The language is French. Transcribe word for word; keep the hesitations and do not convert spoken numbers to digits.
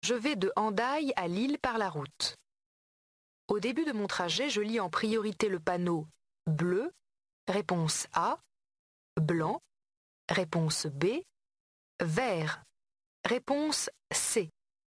Je vais de Hendaye à Lille par la route. Au début de mon trajet, je lis en priorité le panneau bleu, réponse A, blanc, réponse B, vert, réponse C.